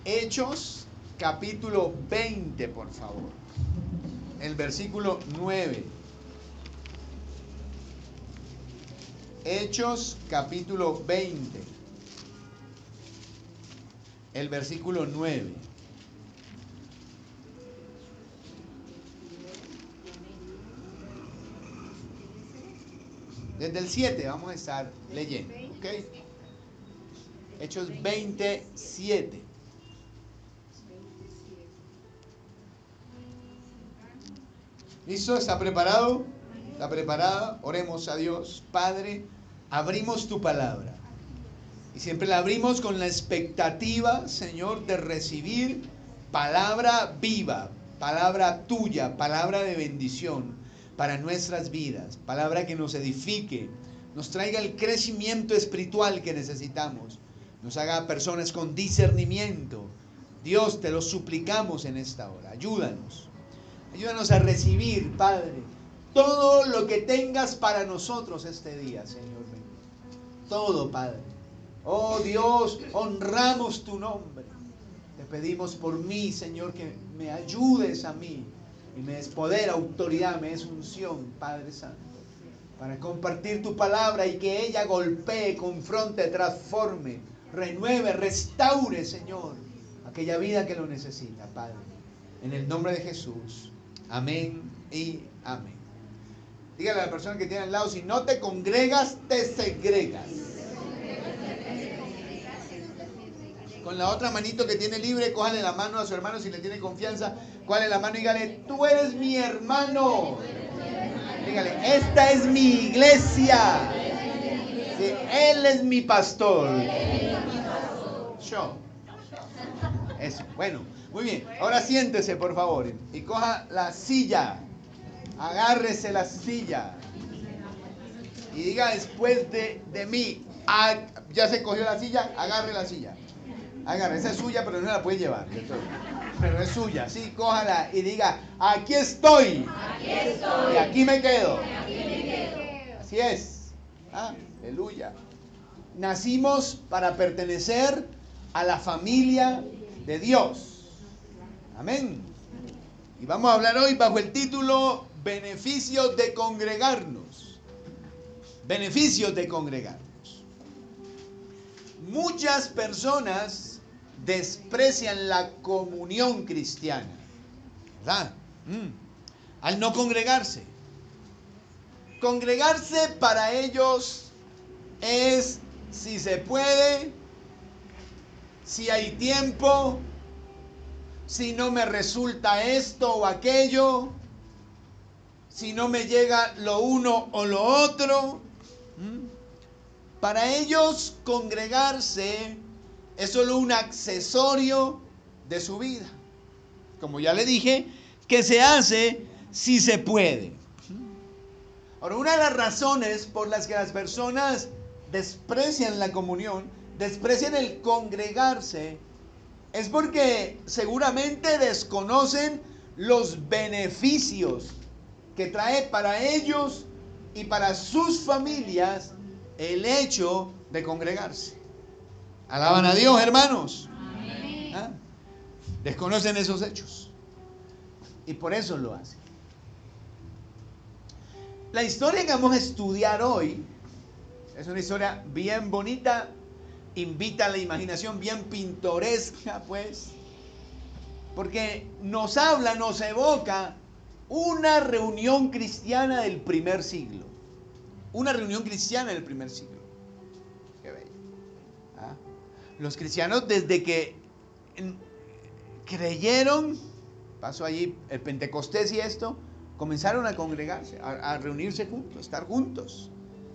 Hechos capítulo 20, por favor. El versículo 9. Hechos capítulo 20. El versículo 9. Desde el 7 vamos a estar leyendo, ¿ok? Hechos 27. ¿Listo? ¿Está preparado? ¿Está preparada? Oremos a Dios. Padre, abrimos tu palabra. Y siempre la abrimos con la expectativa, Señor, de recibir palabra viva, palabra tuya, palabra de bendición para nuestras vidas, palabra que nos edifique, nos traiga el crecimiento espiritual que necesitamos, nos haga personas con discernimiento. Dios, te lo suplicamos en esta hora. Ayúdanos a recibir, Padre, todo lo que tengas para nosotros este día, Señor. Todo, Padre. Oh Dios, honramos tu nombre. Te pedimos por mí, Señor, que me ayudes a mí y me des poder, autoridad, me des unción, Padre Santo, para compartir tu palabra y que ella golpee, confronte, transforme, renueve, restaure, Señor, aquella vida que lo necesita, Padre. En el nombre de Jesús. Amén y amén. Dígale a la persona que tiene al lado, si no te congregas, te segregas. Con la otra manito que tiene libre, cójale la mano a su hermano si le tiene confianza. Cójale la mano y dígale, tú eres mi hermano. Dígale, esta es mi iglesia. Sí, él es mi pastor. Yo. Eso, bueno, muy bien. Ahora siéntese, por favor, y coja la silla. Agárrese la silla. Y diga después de mí, ya se cogió la silla, agarre la silla. Agarre, esa es suya, pero no la puede llevar. Pero es suya, sí, cójala y diga, aquí estoy. Aquí estoy. Y aquí me quedo. Y aquí me quedo. Así es. Aleluya. Nacimos para pertenecer a la familia de Dios. Amén. Y vamos a hablar hoy bajo el título Beneficios de congregarnos. Beneficios de congregarnos. Muchas personas desprecian la comunión cristiana, ¿verdad? Al no congregarse. Congregarse para ellos es si se puede, si hay tiempo, si no me resulta esto o aquello, si no me llega lo uno o lo otro. Para ellos congregarse es solo un accesorio de su vida. Como ya le dije, que se hace si se puede. Ahora, una de las razones por las que las personas desprecian la comunión, desprecian el congregarse, es porque seguramente desconocen los beneficios que trae para ellos y para sus familias el hecho de congregarse. Alaban a Dios, hermanos. Desconocen esos hechos y por eso lo hacen. La historia que vamos a estudiar hoy es una historia bien bonita, invita a la imaginación, bien pintoresca, pues, porque nos habla, nos evoca una reunión cristiana del primer siglo. Una reunión cristiana del primer siglo. Qué bello. Los cristianos, desde que creyeron, pasó allí el Pentecostés y esto, comenzaron a congregarse, a reunirse juntos, a estar juntos.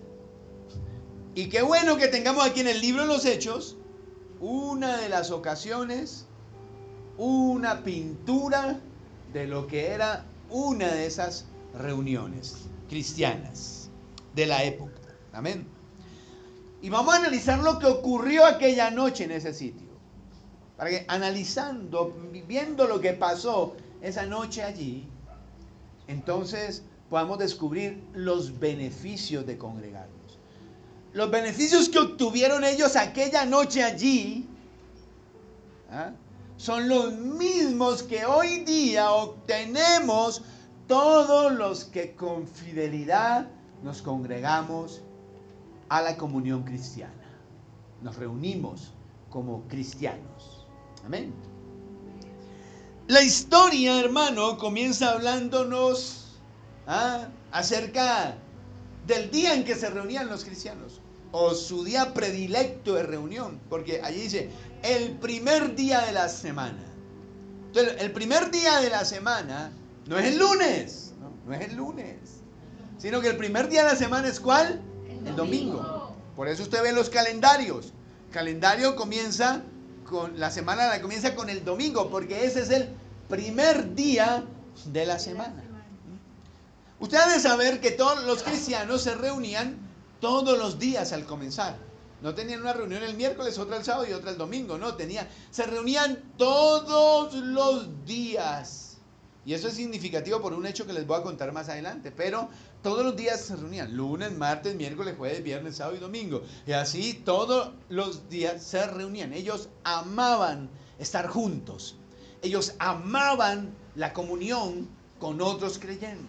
Y qué bueno que tengamos aquí en el libro de los Hechos una de las ocasiones, una pintura de lo que era una de esas reuniones cristianas de la época. Amén. Y vamos a analizar lo que ocurrió aquella noche en ese sitio. Para que analizando, viendo lo que pasó esa noche allí, entonces podamos descubrir los beneficios de congregarnos. Los beneficios que obtuvieron ellos aquella noche allí, son los mismos que hoy día obtenemos todos los que con fidelidad nos congregamos a la comunión cristiana. Nos reunimos como cristianos. Amén. La historia, hermano, comienza hablándonos acerca del día en que se reunían los cristianos, o su día predilecto de reunión, porque allí dice, el primer día de la semana. Entonces, el primer día de la semana no es el lunes, no es el lunes, sino que el primer día de la semana es ¿cuál? El domingo. Por eso usted ve los calendarios. El calendario comienza con la semana, comienza con el domingo, porque ese es el primer día de la semana. Usted ha de saber que todos los cristianos se reunían todos los días al comenzar. No tenían una reunión el miércoles, otra el sábado y otra el domingo. No, se reunían todos los días. Y eso es significativo por un hecho que les voy a contar más adelante. Pero todos los días se reunían. Lunes, martes, miércoles, jueves, viernes, sábado y domingo. Y así todos los días se reunían. Ellos amaban estar juntos. Ellos amaban la comunión con otros creyentes.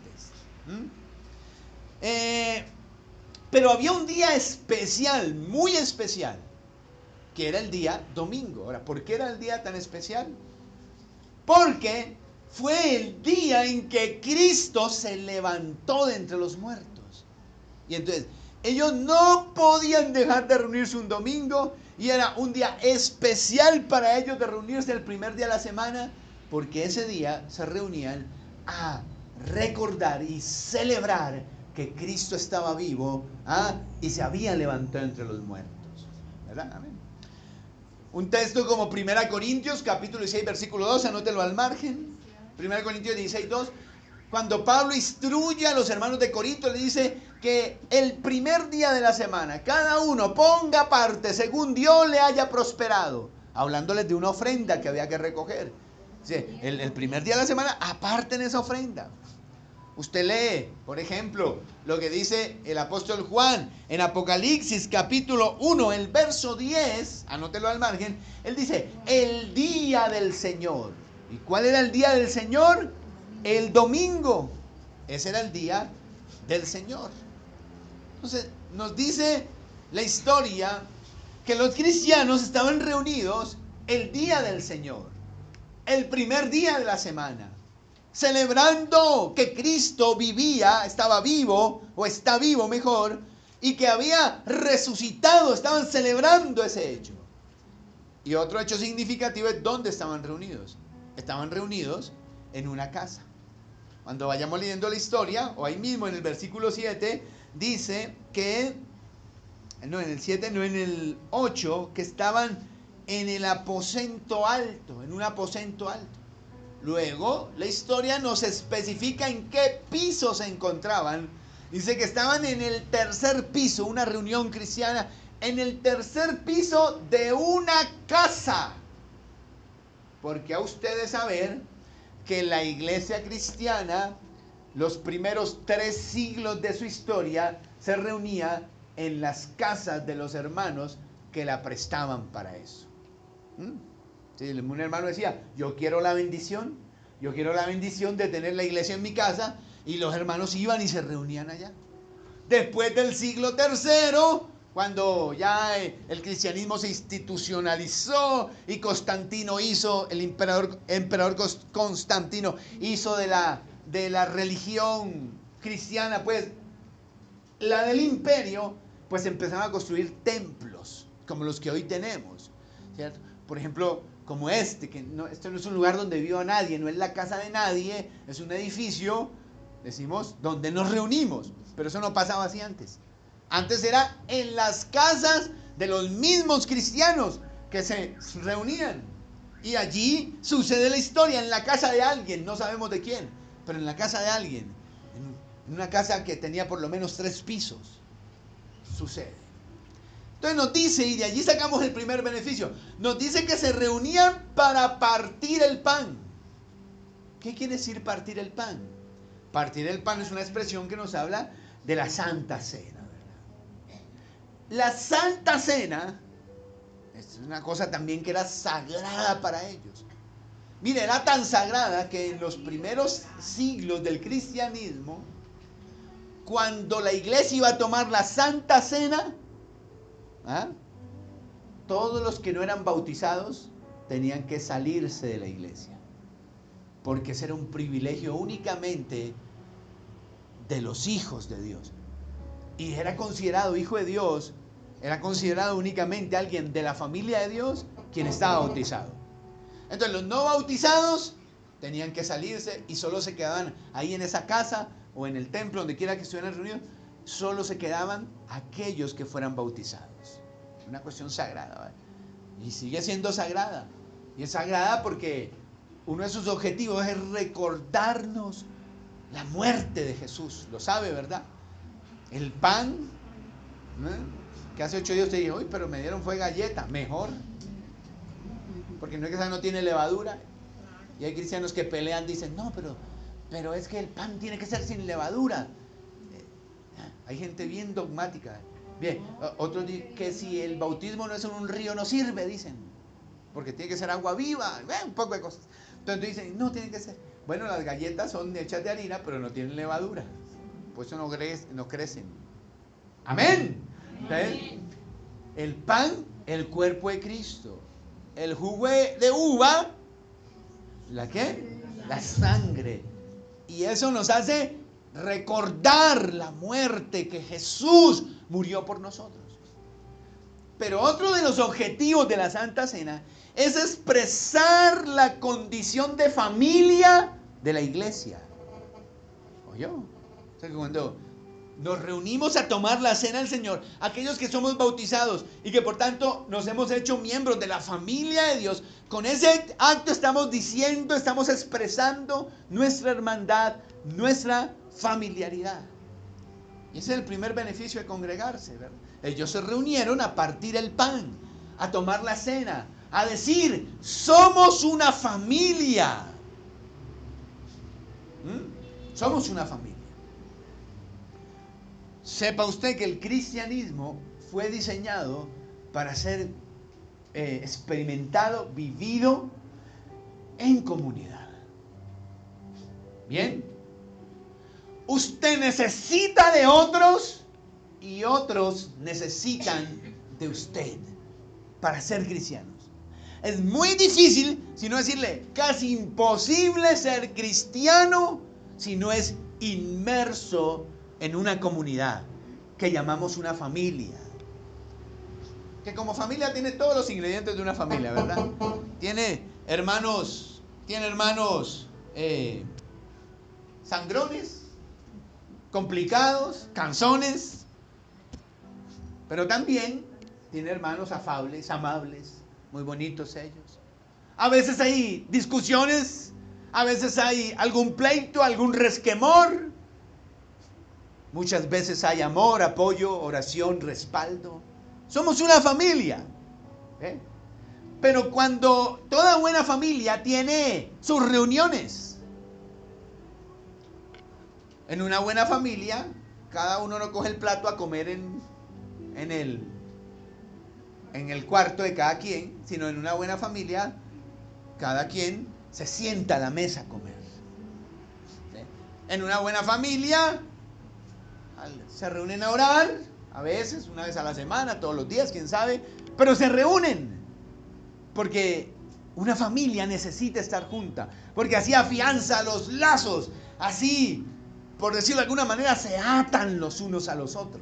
Pero había un día especial, muy especial, que era el día domingo. Ahora, ¿por qué era el día tan especial? Porque fue el día en que Cristo se levantó de entre los muertos. Y entonces, ellos no podían dejar de reunirse un domingo, y era un día especial para ellos de reunirse el primer día de la semana, porque ese día se reunían a recordar y celebrar que Cristo estaba vivo y se había levantado entre los muertos. ¿Verdad? Amén. Un texto como 1 Corintios capítulo 16 versículo 2, anótelo al margen. 1 Corintios 16, 2. Cuando Pablo instruye a los hermanos de Corinto, le dice que el primer día de la semana, cada uno ponga parte según Dios le haya prosperado, hablándoles de una ofrenda que había que recoger. El primer día de la semana, aparten esa ofrenda. Usted lee, por ejemplo, lo que dice el apóstol Juan en Apocalipsis capítulo 1, el verso 10, anótelo al margen. Él dice, el día del Señor. ¿Y cuál era el día del Señor? El domingo. Ese era el día del Señor. Entonces, nos dice la historia que los cristianos estaban reunidos el día del Señor, el primer día de la semana, celebrando que Cristo vivía, estaba vivo, o está vivo mejor, y que había resucitado. Estaban celebrando ese hecho. Y otro hecho significativo es dónde estaban reunidos. Estaban reunidos en una casa. Cuando vayamos leyendo la historia, o ahí mismo en el versículo 7, dice que, no en el 7, no en el 8, que estaban en el aposento alto, en un aposento alto. Luego, la historia nos especifica en qué piso se encontraban. Dice que estaban en el tercer piso, una reunión cristiana, en el tercer piso de una casa. Porque a ustedes saber que la iglesia cristiana, los primeros 3 siglos de su historia, se reunía en las casas de los hermanos que la prestaban para eso. Sí, un hermano decía, yo quiero la bendición de tener la iglesia en mi casa, y los hermanos iban y se reunían allá. Después del siglo III, cuando ya el cristianismo se institucionalizó y Constantino hizo, el emperador Constantino hizo de la religión cristiana, pues, la del imperio, pues empezaron a construir templos, como los que hoy tenemos, ¿cierto? Por ejemplo, como que esto no es un lugar donde viva nadie, no es la casa de nadie, es un edificio, decimos, donde nos reunimos. Pero eso no pasaba así antes. Antes era en las casas de los mismos cristianos que se reunían. Y allí sucede la historia, en la casa de alguien, no sabemos de quién, pero en la casa de alguien, en una casa que tenía por lo menos 3 pisos, sucede. Entonces nos dice, y de allí sacamos el primer beneficio, nos dice que se reunían para partir el pan. ¿Qué quiere decir partir el pan? Partir el pan es una expresión que nos habla de la Santa Cena, ¿verdad? La Santa Cena es una cosa también que era sagrada para ellos. Mire, era tan sagrada que en los primeros siglos del cristianismo, cuando la iglesia iba a tomar la Santa Cena, ¿ah?, todos los que no eran bautizados tenían que salirse de la iglesia, porque ese era un privilegio únicamente de los hijos de Dios. Y era considerado hijo de Dios, era considerado únicamente alguien de la familia de Dios quien estaba bautizado. Entonces los no bautizados tenían que salirse y solo se quedaban ahí en esa casa o en el templo, donde quiera que estuvieran reunidos, solo se quedaban aquellos que fueran bautizados. Una cuestión sagrada, ¿vale? Y sigue siendo sagrada. Y es sagrada porque uno de sus objetivos es recordarnos la muerte de Jesús. Lo sabe, ¿verdad? El pan, ¿no?, que hace 8 días te dije, uy, pero me dieron fue galleta. Mejor, porque no es que esa no tiene levadura. Y hay cristianos que pelean, dicen, no, pero es que el pan tiene que ser sin levadura. Hay gente bien dogmática. Bien, otros dicen que si el bautismo no es en un río no sirve, dicen, porque tiene que ser agua viva, un poco de cosas. Entonces dicen, no, tiene que ser. Bueno, las galletas son hechas de harina, pero no tienen levadura, por eso no crecen. Amén. Entonces, el pan, el cuerpo de Cristo. El jugo de uva, ¿la qué? La sangre. Y eso nos hace recordar la muerte, que Jesús murió por nosotros. Pero otro de los objetivos de la Santa Cena es expresar la condición de familia de la iglesia. ¿Oyó? O sea, que cuando nos reunimos a tomar la cena del Señor, aquellos que somos bautizados y que por tanto nos hemos hecho miembros de la familia de Dios, con ese acto estamos diciendo, estamos expresando nuestra hermandad, nuestra familiaridad. Y ese es el primer beneficio de congregarse, ¿verdad? Ellos se reunieron a partir el pan, a tomar la cena, a decir, somos una familia. Somos una familia. Sepa usted que el cristianismo fue diseñado para ser experimentado, vivido en comunidad. Bien. Usted necesita de otros y otros necesitan de usted para ser cristianos. Es muy difícil, si no decirle casi imposible, ser cristiano si no es inmerso en una comunidad que llamamos una familia. Que como familia tiene todos los ingredientes de una familia, ¿verdad? Tiene hermanos sangrones, complicados, canzones, pero también tiene hermanos afables, amables, muy bonitos ellos. A veces hay discusiones, a veces hay algún pleito, algún resquemor. Muchas veces hay amor, apoyo, oración, respaldo. Somos una familia. Pero cuando toda buena familia tiene sus reuniones, en una buena familia, cada uno no coge el plato a comer en el cuarto de cada quien, sino en una buena familia, cada quien se sienta a la mesa a comer. En una buena familia se reúnen a orar, a veces, una vez a la semana, todos los días, quién sabe, pero se reúnen, porque una familia necesita estar junta, porque así afianza los lazos, así, por decirlo de alguna manera, se atan los unos a los otros.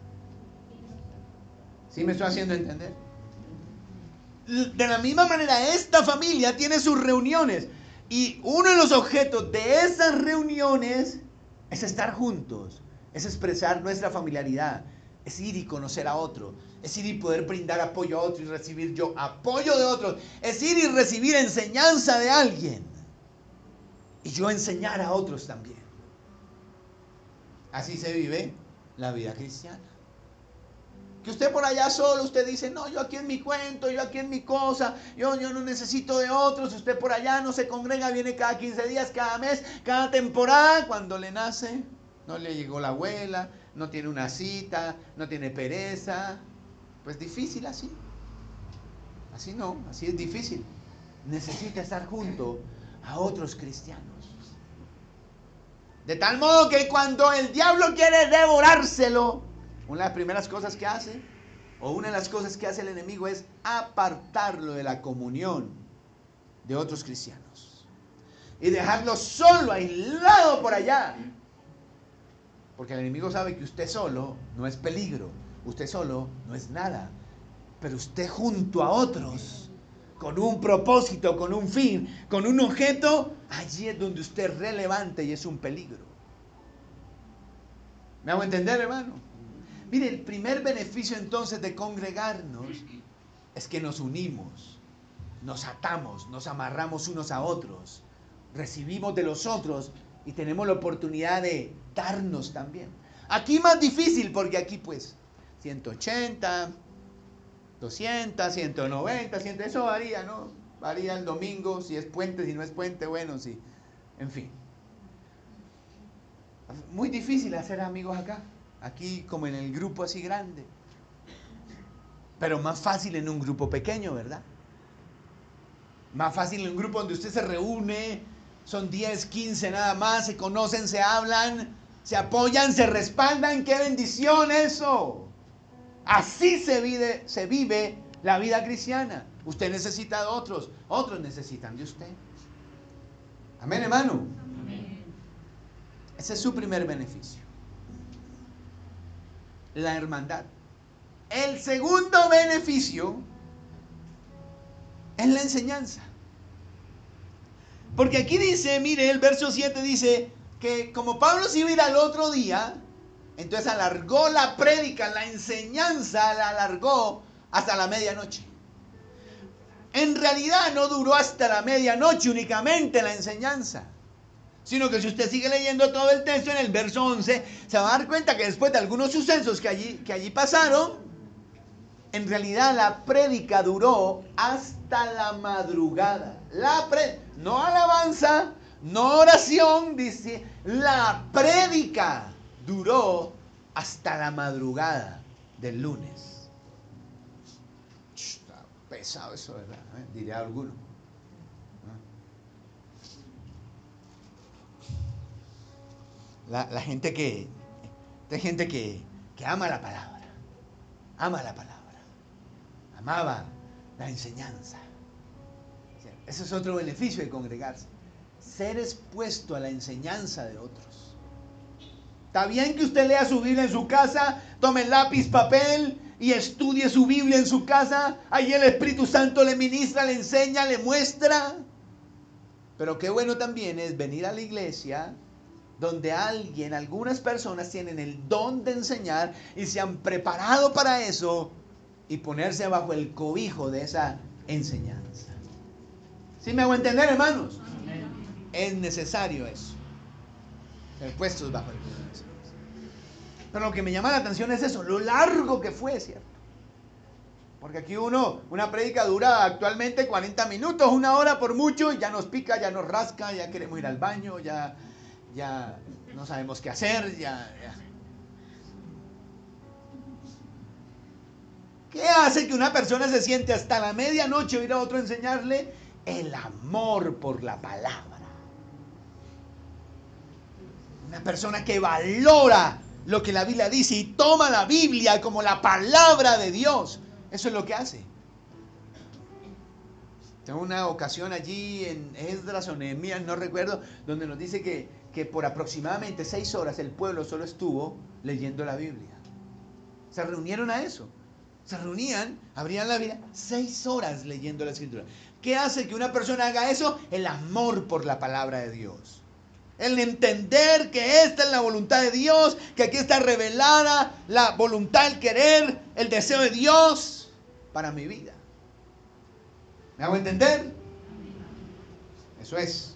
¿Sí me estoy haciendo entender? De la misma manera, esta familia tiene sus reuniones, y uno de los objetos de esas reuniones es estar juntos, es expresar nuestra familiaridad, es ir y conocer a otro, es ir y poder brindar apoyo a otro y recibir yo apoyo de otros, es ir y recibir enseñanza de alguien y yo enseñar a otros también. Así se vive la vida cristiana. Que usted por allá solo, usted dice, no, yo aquí en mi cuento, yo aquí en mi cosa, yo no necesito de otros. Usted por allá no se congrega, viene cada 15 días, cada mes, cada temporada. Cuando le nace, no le llegó la abuela, no tiene una cita, no tiene pereza. Pues difícil así. Así no, así es difícil. necesita estar junto a otros cristianos. De tal modo que cuando el diablo quiere devorárselo, una de las primeras cosas que hace, o una de las cosas que hace el enemigo, es apartarlo de la comunión de otros cristianos y dejarlo solo, aislado por allá. Porque el enemigo sabe que usted solo no es peligro, usted solo no es nada, pero usted junto a otros, con un propósito, con un fin, con un objeto, allí es donde usted es relevante y es un peligro. ¿Me hago entender, hermano? Mire, el primer beneficio entonces de congregarnos es que nos unimos, nos atamos, nos amarramos unos a otros, recibimos de los otros y tenemos la oportunidad de darnos también. Aquí más difícil porque aquí pues 180, 200, 190, 100, eso varía, ¿no? Varía el domingo, si es puente, si no es puente, bueno, sí. En fin. Muy difícil hacer amigos acá. Aquí como en el grupo así grande. Pero más fácil en un grupo pequeño, ¿verdad? Más fácil en un grupo donde usted se reúne, son 10, 15 nada más, se conocen, se hablan, se apoyan, se respaldan. ¡Qué bendición eso! Así se vive la vida cristiana. Usted necesita de otros, otros necesitan de usted. Amén, hermano. Amén. Ese es su primer beneficio. La hermandad. El segundo beneficio es la enseñanza. Porque aquí dice, mire, el verso 7 dice que como Pablo se iba a ir al otro día, entonces alargó la prédica, la enseñanza la alargó hasta la medianoche. En realidad no duró hasta la medianoche únicamente la enseñanza, sino que si usted sigue leyendo todo el texto en el verso 11, se va a dar cuenta que después de algunos sucesos que allí pasaron, en realidad la prédica duró hasta la madrugada. No alabanza, no oración, dice, la prédica duró hasta la madrugada del lunes. Está pesado eso, ¿verdad? Diría alguno. La gente que ama la palabra, amaba la enseñanza. Ese es otro beneficio de congregarse, ser expuesto a la enseñanza de otros. Está bien que usted lea su Biblia en su casa, tome lápiz, papel y estudie su Biblia en su casa. Allí el Espíritu Santo le ministra, le enseña, le muestra. Pero qué bueno también es venir a la iglesia donde algunas personas tienen el don de enseñar y se han preparado para eso y ponerse bajo el cobijo de esa enseñanza. ¿Sí me hago entender, hermanos? Amén. Es necesario eso, ser puestos bajo el cobijo de esa enseñanza. Pero lo que me llama la atención es eso, lo largo que fue, ¿cierto? Porque aquí una prédica dura actualmente 40 minutos, 1 hora por mucho, y ya nos pica, ya nos rasca, ya queremos ir al baño, ya no sabemos qué hacer, ¿Qué hace que una persona se siente hasta la medianoche o ir a otro a enseñarle? El amor por la palabra. Una persona que valora lo que la Biblia dice y toma la Biblia como la palabra de Dios. Eso es lo que hace. Tengo una ocasión allí en Esdras o Nehemías, no recuerdo, donde nos dice que por aproximadamente 6 horas el pueblo solo estuvo leyendo la Biblia. Se reunieron a eso. Se reunían, abrían la Biblia, 6 horas leyendo la Escritura. ¿Qué hace que una persona haga eso? El amor por la palabra de Dios. El entender que esta es la voluntad de Dios, que aquí está revelada la voluntad, el querer, el deseo de Dios para mi vida. ¿Me hago entender? Eso es.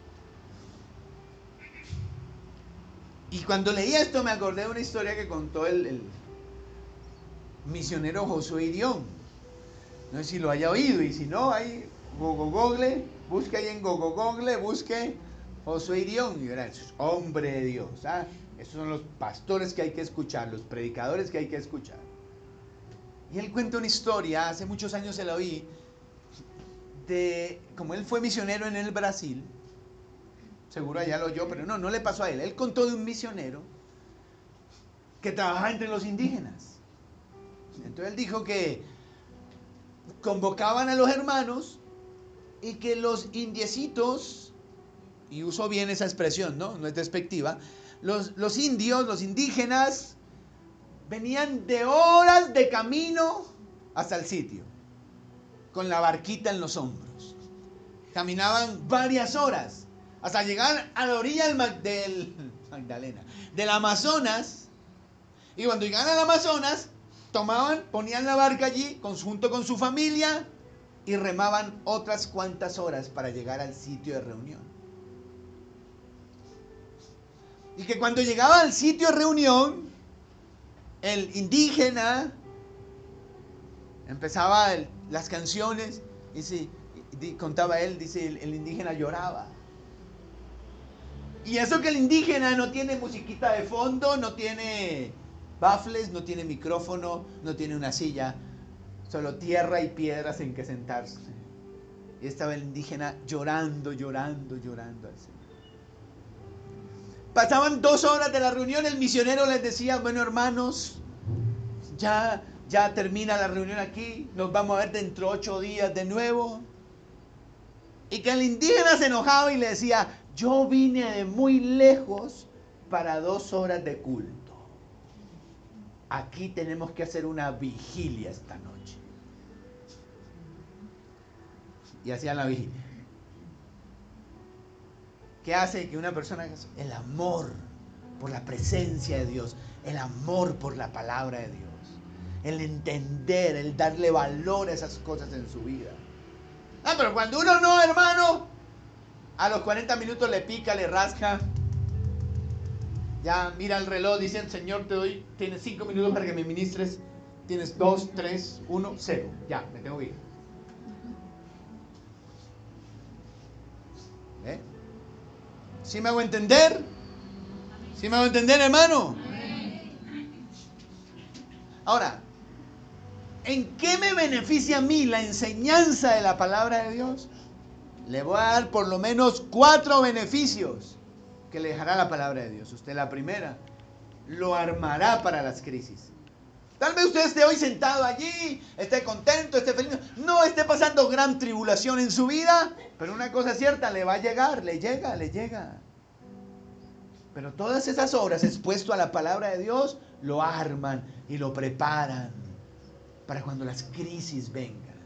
Y cuando leí esto me acordé de una historia que contó el misionero Josué Irión. No sé si lo haya oído, y si no, ahí Google, busque ahí en Google, busque Josué Irión y verá, es hombre de Dios. Esos son los pastores que hay que escuchar, los predicadores que hay que escuchar. Y él cuenta una historia, hace muchos años se la oí, como él fue misionero en el Brasil, seguro allá lo oyó, pero no le pasó a él. Él contó de un misionero que trabajaba entre los indígenas. Entonces él dijo que convocaban a los hermanos y que los indiecitos, y uso bien esa expresión, no es despectiva, los indios, los indígenas, venían de horas de camino hasta el sitio, con la barquita en los hombros. Caminaban varias horas hasta llegar a la orilla del Amazonas, y cuando llegaban al Amazonas, ponían la barca allí, junto con su familia, y remaban otras cuantas horas para llegar al sitio de reunión. Y que cuando llegaba al sitio de reunión, el indígena empezaba las canciones, y contaba él, dice, el indígena lloraba. Y eso que el indígena no tiene musiquita de fondo, no tiene baffles, no tiene micrófono, no tiene una silla, solo tierra y piedras en que sentarse. Y estaba el indígena llorando al Señor. Pasaban 2 horas de la reunión, el misionero les decía, bueno hermanos, ya termina la reunión aquí, nos vamos a ver dentro de 8 días de nuevo. Y que el indígena se enojaba y le decía, yo vine de muy lejos para 2 horas de culto. Aquí tenemos que hacer una vigilia esta noche. Y hacían la vigilia. ¿Qué hace que una persona haga eso? El amor por la presencia de Dios, el amor por la palabra de Dios, el entender, el darle valor a esas cosas en su vida. Pero cuando uno no, hermano, a los 40 minutos le pica, le rasca, ya mira el reloj, dicen, Señor, tienes 5 minutos para que me ministres, tienes 2, 3, 1, 0, ya, me tengo que ir. ¿Eh? ¿Sí me hago entender? ¿Sí me hago entender, hermano? Ahora, ¿en qué me beneficia a mí la enseñanza de la palabra de Dios? Le voy a dar por lo menos 4 beneficios que le dejará la palabra de Dios. Usted, la primera, lo armará para las crisis. Tal vez usted esté hoy sentado allí, esté contento, esté feliz, no esté pasando gran tribulación en su vida, pero una cosa es cierta, le va a llegar, le llega. Pero todas esas horas expuesto a la palabra de Dios, lo arman y lo preparan para cuando las crisis vengan.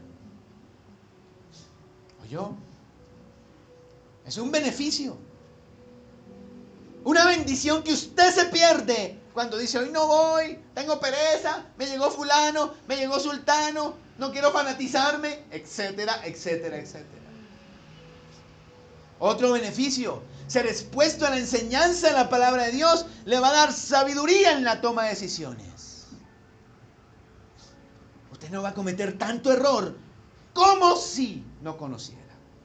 ¿Oyó? Es un beneficio. Una bendición que usted se pierde cuando dice, hoy no voy, tengo pereza, me llegó fulano, me llegó sultano, no quiero fanatizarme, etcétera. Otro beneficio, ser expuesto a la enseñanza de la palabra de Dios le va a dar sabiduría en la toma de decisiones. Usted no va a cometer tanto error como si no conociera.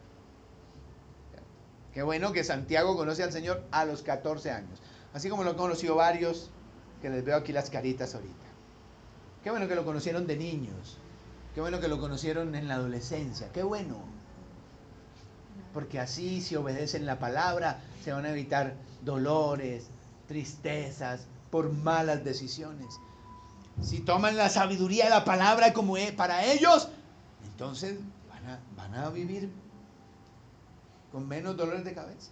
Qué bueno que Santiago conoce al Señor a los 14 años. Así como lo han conocido varios, que les veo aquí las caritas ahorita. Qué bueno que lo conocieron de niños. Qué bueno que lo conocieron en la adolescencia. Qué bueno. Porque así, si obedecen la palabra, se van a evitar dolores, tristezas, por malas decisiones. Si toman la sabiduría de la palabra como es para ellos, entonces van a vivir con menos dolores de cabeza.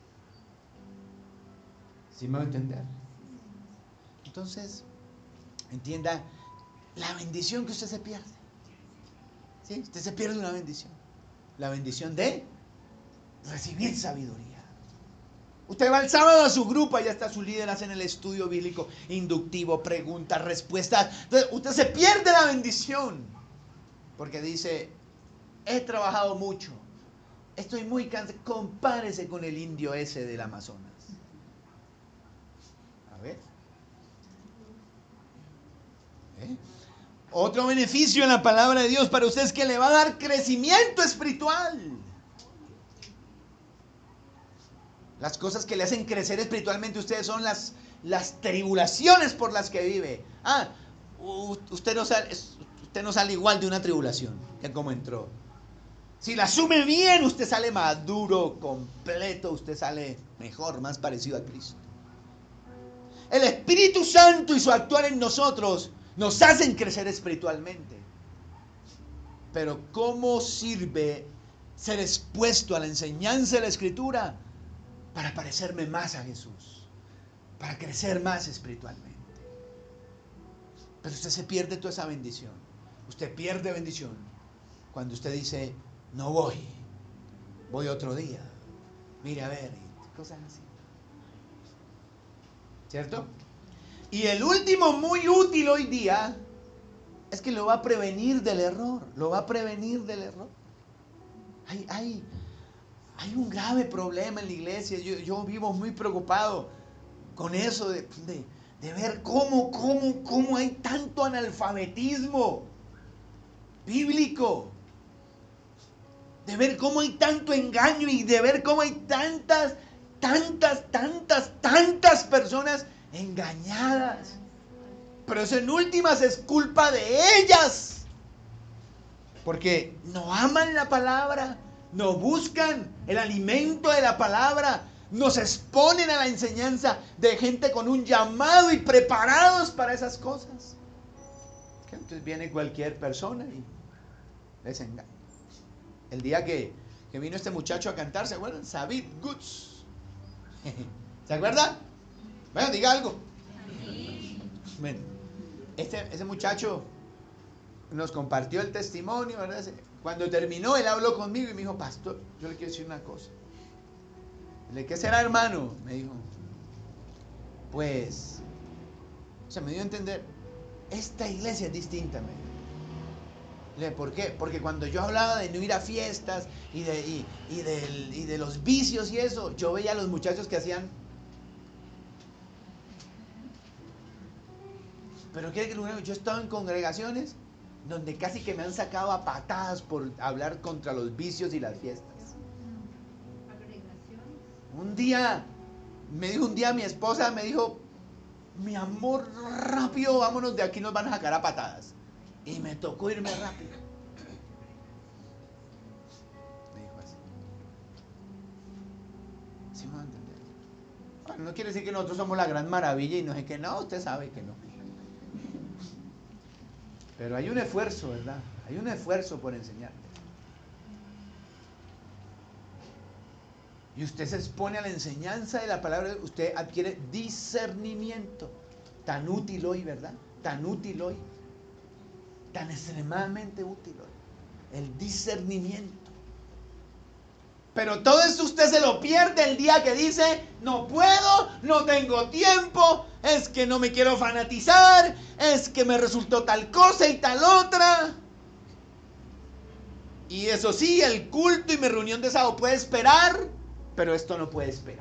¿Sí me va a entender? Entonces, entienda la bendición que usted se pierde. ¿Sí? Usted se pierde una bendición. La bendición de recibir sabiduría. Usted va el sábado a su grupo, allá está su líder, hacen el estudio bíblico inductivo, preguntas, respuestas. Entonces, usted se pierde la bendición. Porque dice, he trabajado mucho. Estoy muy cansado. Compárese con el indio ese del Amazonas. A ver. Otro beneficio en la palabra de Dios para usted es que le va a dar crecimiento espiritual. Las cosas que le hacen crecer espiritualmente a ustedes son las tribulaciones por las que vive. Usted no sale igual de una tribulación que como entró. Si la asume bien, usted sale maduro, completo, usted sale mejor, más parecido a Cristo. El Espíritu Santo y su actuar en nosotros nos hacen crecer espiritualmente. Pero ¿cómo sirve ser expuesto a la enseñanza de la Escritura? Para parecerme más a Jesús, para crecer más espiritualmente. Pero usted se pierde toda esa bendición. Usted pierde bendición cuando usted dice, no voy otro día. Mire a ver, cosas así. ¿Cierto? Y el último muy útil hoy día es que lo va a prevenir del error. Lo va a prevenir del error. Hay un grave problema en la iglesia. Yo vivo muy preocupado con eso de ver cómo hay tanto analfabetismo bíblico. De ver cómo hay tanto engaño y de ver cómo hay tantas personas engañadas. Pero eso en últimas es culpa de ellas. Porque no aman la palabra, no buscan el alimento de la palabra, nos exponen a la enseñanza de gente con un llamado y preparados para esas cosas. Entonces viene cualquier persona y les engaña. El día que vino este muchacho a cantar, ¿se acuerdan? David Goods. ¿Se acuerdan? Bueno, diga algo. Bueno, ese muchacho nos compartió el testimonio, ¿verdad? Cuando terminó, él habló conmigo y me dijo, pastor, yo le quiero decir una cosa. ¿Qué será, hermano? Me dijo. Pues, me dio a entender, esta iglesia es distinta, me dijo. ¿Por qué? Porque cuando yo hablaba de no ir a fiestas y de los vicios y eso, yo veía a los muchachos que hacían. Pero quiere que yo he estado en congregaciones donde casi que me han sacado a patadas por hablar contra los vicios y las fiestas. Un día mi esposa me dijo, mi amor, rápido, vámonos de aquí, nos van a sacar a patadas. Y me tocó irme rápido. Me dijo así. ¿Sí me va a entender? Bueno, no quiere decir que nosotros somos la gran maravilla y no sé que no, usted sabe que no. Pero hay un esfuerzo, ¿verdad? Hay un esfuerzo por enseñarte. Y usted se expone a la enseñanza de la palabra, usted adquiere discernimiento. Tan útil hoy, ¿verdad? Tan útil hoy. Tan extremadamente útil hoy. El discernimiento. Pero todo eso usted se lo pierde el día que dice, no puedo, no tengo tiempo, es que no me quiero fanatizar, es que me resultó tal cosa y tal otra. Y eso sí, el culto y mi reunión de sábado puede esperar, pero esto no puede esperar.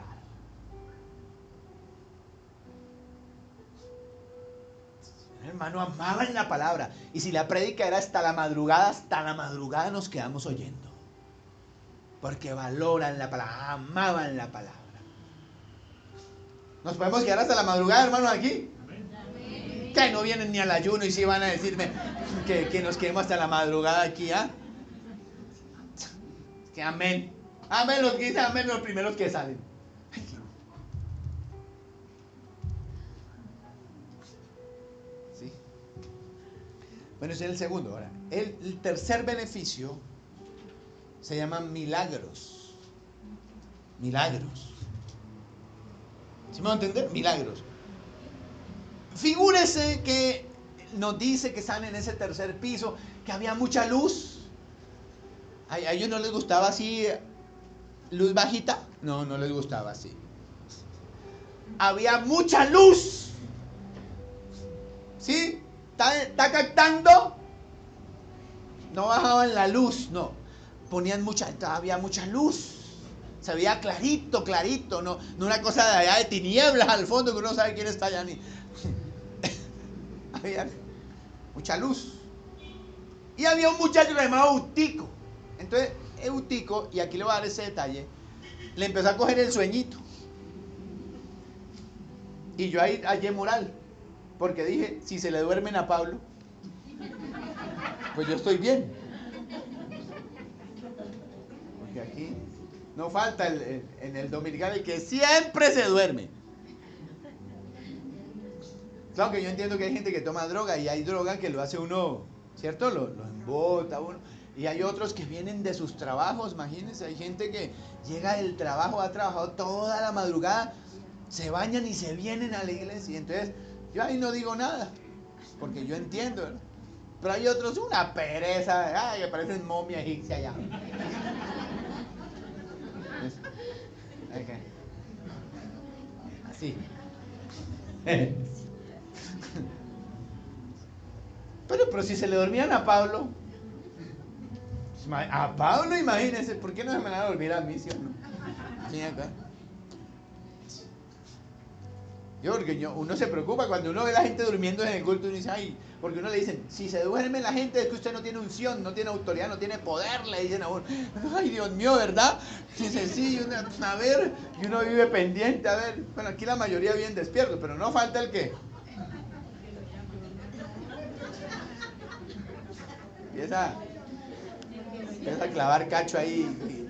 El hermano amaba en la palabra. Y si la prédica era hasta la madrugada nos quedamos oyendo. Porque valoran la palabra, amaban la palabra. ¿Nos podemos quedar hasta la madrugada, hermanos, aquí? Amén. Que no vienen ni al ayuno y si van a decirme que nos quedemos hasta la madrugada aquí, ¿ah? Que amén. Amén, los que dicen amén, los primeros que salen. ¿Sí? Bueno, ese es el segundo. Ahora, el tercer beneficio se llaman milagros. Milagros. ¿Sí me va a entender? Milagros. Figúrese que nos dice que están en ese tercer piso, que había mucha luz. ¿A ellos no les gustaba así, luz bajita? No les gustaba así. Había mucha luz. ¿Sí? ¿Está captando? No bajaban la luz, no. Había mucha luz. Se veía clarito, no una cosa de allá de tinieblas al fondo que uno no sabe quién está allá ni. Había mucha luz. Y había un muchacho llamado Eutico. Entonces, Eutico, y aquí le voy a dar ese detalle, le empezó a coger el sueñito. Y yo ahí hallé moral, porque dije, si se le duermen a Pablo, pues yo estoy bien. porque aquí no falta en el dominicano el que siempre se duerme. Claro que yo entiendo que hay gente que toma droga y hay droga que lo hace uno, ¿cierto? Lo embota uno. Y hay otros que vienen de sus trabajos, imagínense, hay gente que llega del trabajo, ha trabajado toda la madrugada, se bañan y se vienen a la iglesia. Y entonces yo ahí no digo nada, porque yo entiendo, ¿no? Pero hay otros, una pereza, ay, que parecen momia egipcia allá. Así. Pero si se le dormían a Pablo, imagínense, ¿por qué no se me van a dormir a mí, sí o no? Sí, acá. Uno se preocupa cuando uno ve a la gente durmiendo en el culto y uno dice, ay, porque uno le dicen, si se duerme la gente es que usted no tiene unción, no tiene autoridad, no tiene poder, le dicen a uno. Ay, Dios mío, ¿verdad? Dice, sí, a ver, y uno vive pendiente, a ver. Bueno, aquí la mayoría bien despierto, pero no falta el que empieza a clavar cacho ahí.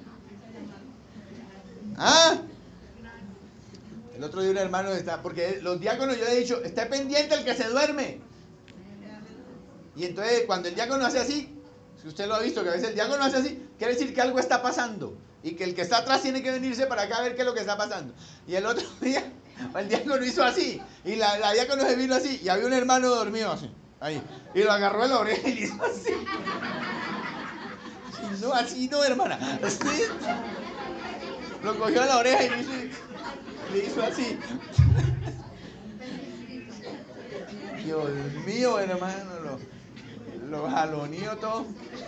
¿Ah? El otro día un hermano está, porque los diáconos yo le he dicho, esté pendiente el que se duerme. Y entonces cuando el diácono hace así, si usted lo ha visto, que a veces el diácono hace así, quiere decir que algo está pasando. Y que el que está atrás tiene que venirse para acá a ver qué es lo que está pasando. Y el otro día, el diácono hizo así, y la diácono se vino así, y había un hermano dormido así, ahí. Y lo agarró de la oreja y le hizo así. Y no, así no, hermana. Así. Lo cogió de la oreja y le hizo así. Dios mío, hermano, lo jaloneó todo.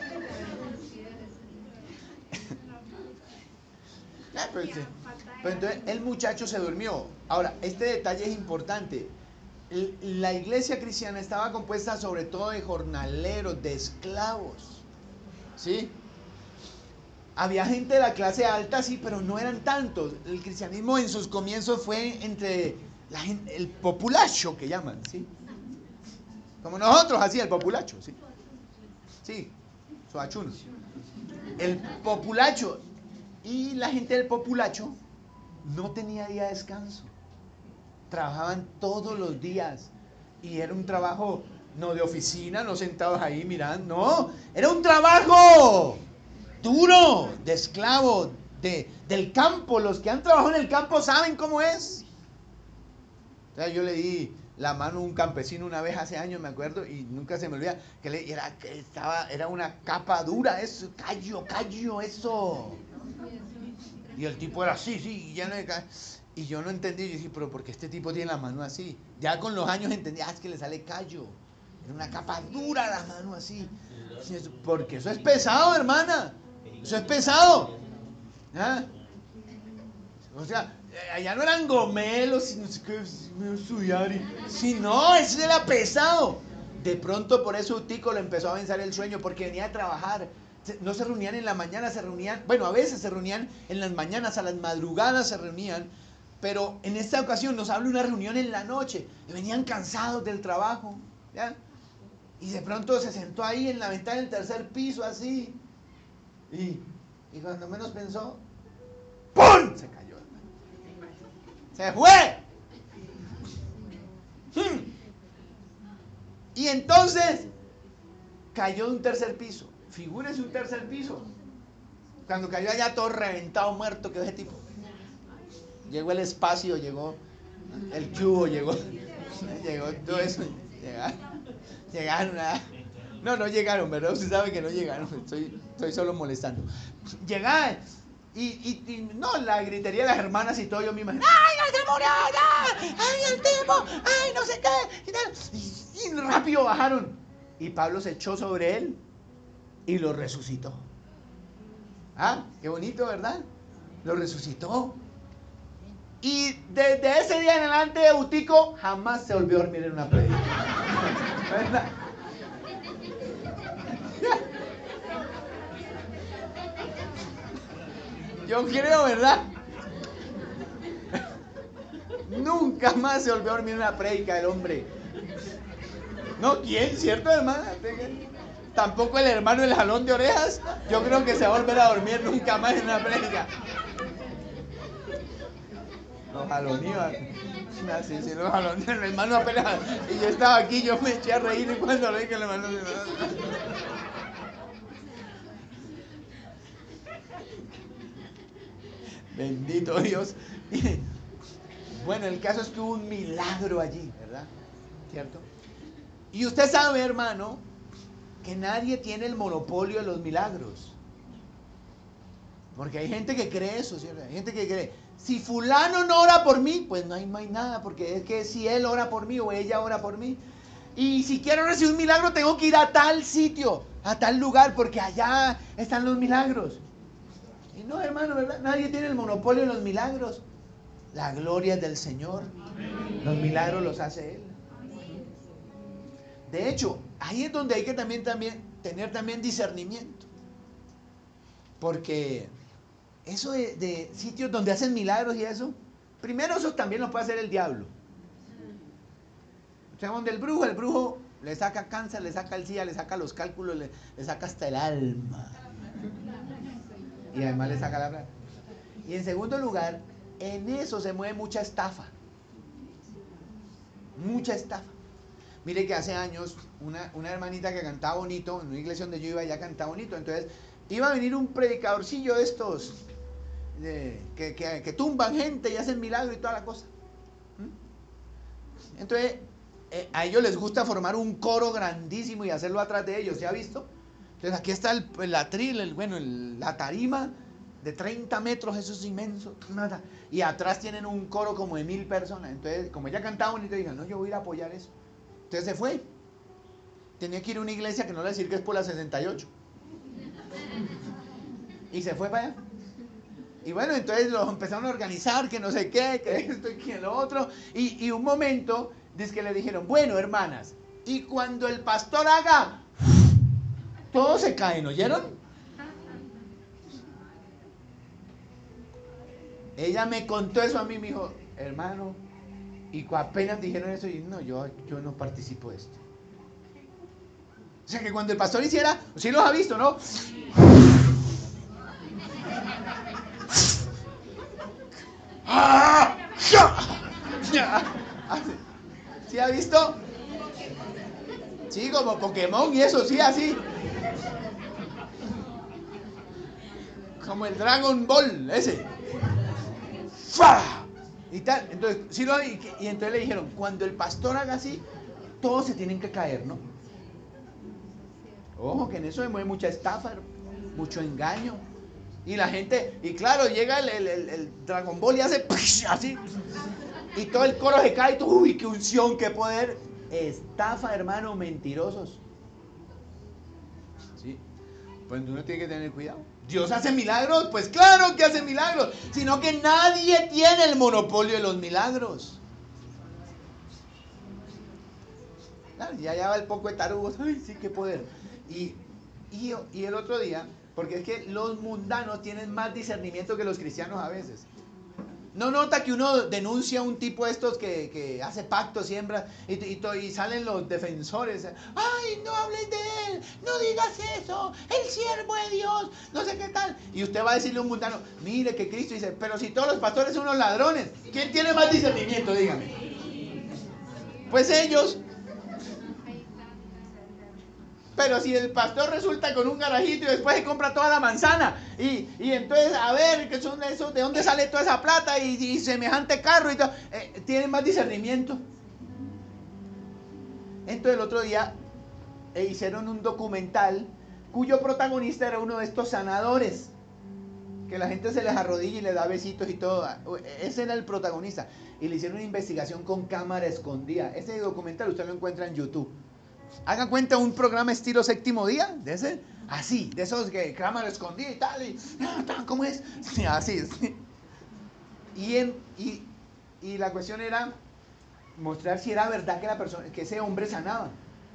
Pero entonces el muchacho se durmió. Ahora, este detalle es importante. La iglesia cristiana estaba compuesta sobre todo de jornaleros, de esclavos. ¿Sí? Había gente de la clase alta, sí, pero no eran tantos. El cristianismo en sus comienzos fue entre la gente, el populacho que llaman, ¿sí? Como nosotros, así, el populacho, ¿sí? Sí, soachunos. El populacho. Y la gente del populacho no tenía día de descanso. Trabajaban todos los días. Y era un trabajo no de oficina, no sentados ahí mirando, no. Era un trabajo duro, de esclavo, del campo. Los que han trabajado en el campo saben cómo es. O sea, yo le di la mano a un campesino una vez hace años, me acuerdo, y nunca se me olvida, que era una capa dura, eso, callo, eso. Y el tipo era así, sí, y yo no entendí, yo dije, pero ¿por qué este tipo tiene la mano así? Ya con los años entendí, es que le sale callo. Era una capa dura la mano así. Porque eso es pesado, hermana. Eso es pesado. ¿Ah? O sea, allá no eran gomelos, sino que estudiar. Si no, eso era pesado. De pronto por eso Utico le empezó a vencer el sueño, porque venía a trabajar. No se reunían en la mañana, se reunían, bueno, a veces se reunían en las mañanas, a las madrugadas se reunían, pero en esta ocasión nos habla una reunión en la noche. Y venían cansados del trabajo, ¿ya? Y de pronto se sentó ahí en la ventana del tercer piso, así. Y cuando menos pensó, ¡pum! Se cayó. ¡Se fue! Y entonces cayó de un tercer piso. Figúrese un tercer piso. Cuando cayó allá todo reventado, muerto, quedó ese tipo. Llegó el espacio, llegó el cubo, llegó todo eso. Llegaron a... No llegaron, ¿verdad? Usted sabe que no llegaron. Estoy solo molestando. Llegaron. Y no, la gritería de las hermanas y todo, yo me imagino. ¡Ay, no se murió! ¡Ya! ¡Ay, el tipo! ¡Ay, no sé qué! Y rápido bajaron. Y Pablo se echó sobre él y lo resucitó. Ah, qué bonito, ¿verdad? Lo resucitó. Y desde ese día en adelante, Eutico jamás se volvió a dormir en una predica. ¿Verdad? Yo creo, ¿verdad? Nunca más se volvió a dormir en una predica el hombre. ¿No? ¿Quién? ¿Cierto, hermana? tampoco el hermano el jalón de orejas. Yo creo que se va a volver a dormir nunca más en una prédica. Los jaloneos. Sí, los jaloneos. El hermano apenas. Y yo estaba aquí, yo me eché a reír y cuando lo vi que el hermano. Bendito Dios. Bueno, el caso es que hubo un milagro allí, ¿verdad? ¿Cierto? Y usted sabe, hermano, que nadie tiene el monopolio de los milagros. Porque hay gente que cree eso, ¿cierto? Hay gente que cree, si fulano no ora por mí, pues no hay nada, porque es que si él ora por mí o ella ora por mí. Y si quiero recibir un milagro, tengo que ir a tal sitio, a tal lugar, porque allá están los milagros. Y no, hermano, ¿verdad? Nadie tiene el monopolio de los milagros. La gloria es del Señor. Los milagros los hace Él. De hecho, ahí es donde hay que también tener también discernimiento. Porque eso de sitios donde hacen milagros y eso, primero eso también lo puede hacer el diablo. O sea, donde el brujo le saca cáncer, le saca el SIDA, le saca los cálculos, le saca hasta el alma. Y además le saca la plata. Y en segundo lugar, en eso se mueve mucha estafa. Mucha estafa. Mire que hace años una hermanita que cantaba bonito, en una iglesia donde yo iba ya cantaba bonito, entonces iba a venir un predicadorcillo de estos, que tumban gente y hacen milagros y toda la cosa. Entonces, a ellos les gusta formar un coro grandísimo y hacerlo atrás de ellos, ¿se ha visto? Entonces aquí está la tarima de 30 metros, eso es inmenso, nada. Y atrás tienen un coro como de 1000 personas. Entonces, como ella cantaba bonito, dijeron, no, yo voy a ir a apoyar eso. Entonces se fue. Tenía que ir a una iglesia que no le decir que es por la 68. Y se fue para allá. Y bueno, entonces los empezaron a organizar, que no sé qué, que esto y que lo otro. Y un momento, dice que le dijeron, bueno, hermanas, y cuando el pastor haga, todos se caen, ¿oyeron? Ella me contó eso a mí, me dijo, hermano, y apenas dijeron eso, y no, yo no participo de esto. O sea que cuando el pastor hiciera, sí los ha visto, ¿no? ¿Sí ha visto? Sí, como Pokémon y eso, sí, así. Como el Dragon Ball, ese. ¡Fua! Y tal, entonces, sí y entonces le dijeron, cuando el pastor haga así, todos se tienen que caer, ¿no? Ojo, que en eso se mueve mucha estafa, mucho engaño. Y la gente, y claro, llega el Dragon Ball y hace así. Y todo el coro se cae, y tú, uy, qué unción, qué poder. Estafa, hermano, mentirosos. ¿Sí? Pues uno tiene que tener cuidado. ¿Dios hace milagros? Pues claro que hace milagros. Sino que nadie tiene el monopolio de los milagros. Claro, ya va el poco de tarugos. Ay, sí, qué poder. Y el otro día, porque es que los mundanos tienen más discernimiento que los cristianos a veces. ¿No nota que uno denuncia a un tipo de estos que hace pactos, siembra, y salen los defensores? ¡Ay, no hables de él! ¡No digas eso! ¡El siervo de Dios! No sé qué tal. Y usted va a decirle a un mundano, mire que Cristo dice, pero si todos los pastores son unos ladrones, ¿quién tiene más discernimiento? Dígame. Pues ellos. Pero si el pastor resulta con un garajito y después se compra toda la manzana y entonces a ver qué son esos, de dónde sale toda esa plata y semejante carro y todo, tienen más discernimiento. Entonces el otro día hicieron un documental cuyo protagonista era uno de estos sanadores, que la gente se les arrodilla y le da besitos y todo. Ese era el protagonista. Y le hicieron una investigación con cámara escondida. Ese documental usted lo encuentra en YouTube. Hagan cuenta un programa estilo Séptimo Día, de ese, así, de esos que cámara escondida y tal, ¿cómo es? Sí, así. Sí. Y la cuestión era mostrar si era verdad que ese hombre sanaba.